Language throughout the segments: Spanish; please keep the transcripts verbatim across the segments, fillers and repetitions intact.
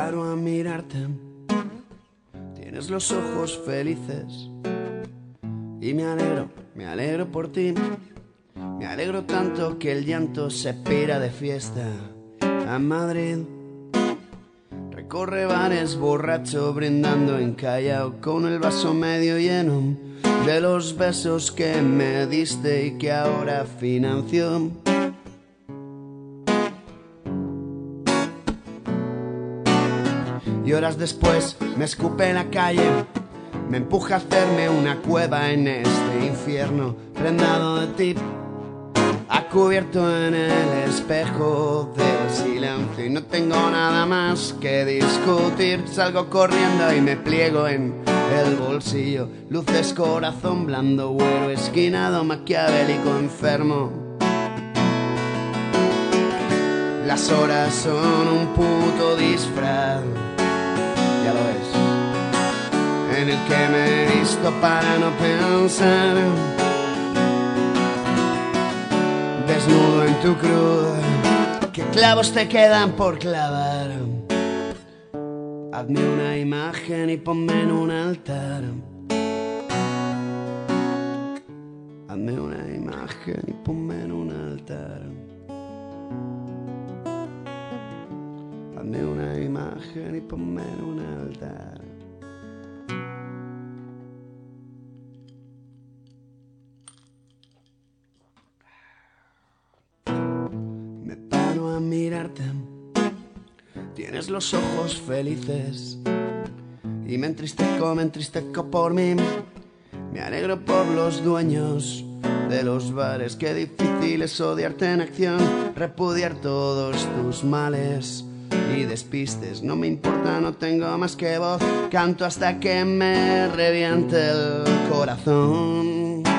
paro a mirarte, tienes los ojos felices y me alegro, me alegro por ti. Me alegro tanto que el llanto se pira de fiesta a Madrid. Recorre bares borracho brindando en Callao con el vaso medio lleno de los besos que me diste y que ahora financió. Y horas después me escupe en la calle, me empuja a hacerme una cueva en este infierno prendado de ti, cubierto en el espejo del silencio, y no tengo nada más que discutir. Salgo corriendo y me pliego en el bolsillo. Luces, corazón blando, güero, esquinado, maquiavélico, enfermo. Las horas son un puto disfraz, ya lo ves, en el que me he visto para no pensar. Desnudo en tu cruz, ¿qué clavos te quedan por clavar? Hazme una imagen y ponme en un altar. Hazme una imagen y ponme en un altar. Hazme una imagen y ponme en un altar. Mirarte, tienes los ojos felices y me entristezco, me entristezco por mí. Me alegro por los dueños de los bares. Qué difícil es odiarte en acción, repudiar todos tus males y despistes. No me importa, no tengo más que voz, canto hasta que me reviente el corazón.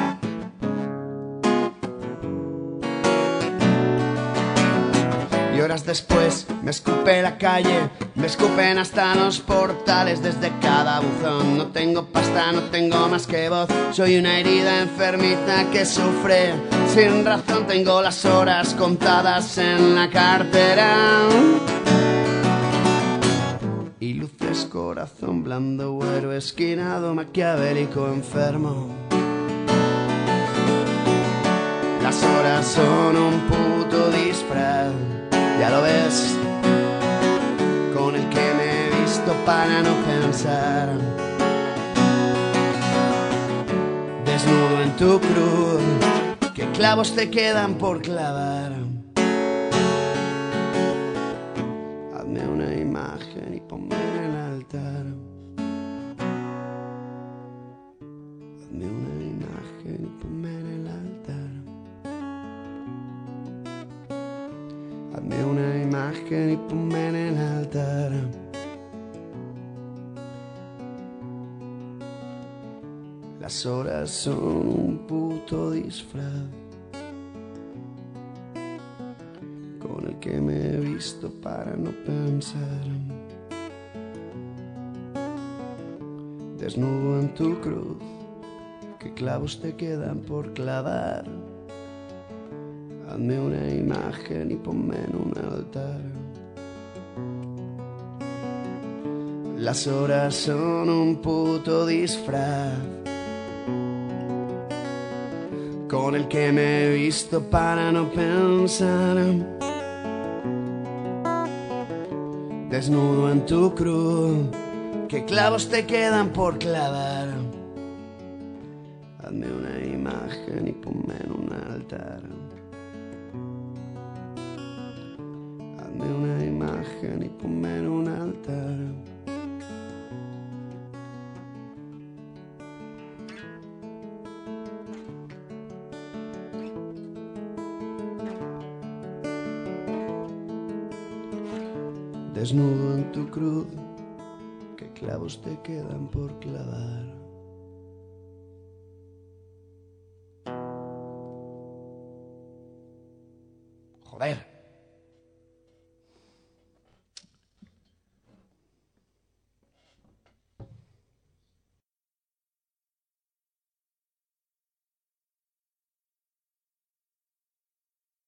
Y horas después me escupe la calle, me escupen hasta los portales desde cada buzón. No tengo pasta, no tengo más que voz, soy una herida enfermita que sufre sin razón. Tengo las horas contadas en la cartera. Y luces, corazón blando, güero, esquinado, maquiavélico, enfermo. Las horas son un puto disfraz, ya lo ves, con el que me he visto para no pensar. Desnudo en tu cruz, ¿qué clavos te quedan por clavar? Hazme una imagen y ponme en el altar. Hazme una imagen y ponme en el altar. Hazme una imagen y ponme en el altar. Las horas son un puto disfraz con el que me he visto para no pensar. Desnudo en tu cruz, ¿qué clavos te quedan por clavar? Hazme una imagen y ponme en un altar. Las horas son un puto disfraz con el que me he visto para no pensar. Desnudo en tu cruz, ¿qué clavos te quedan por clavar? Hazme una imagen y ponme en un altar. Hazme una imagen y ponme en un altar. Desnudo en tu cruz, ¿qué clavos te quedan por clavar? Joder.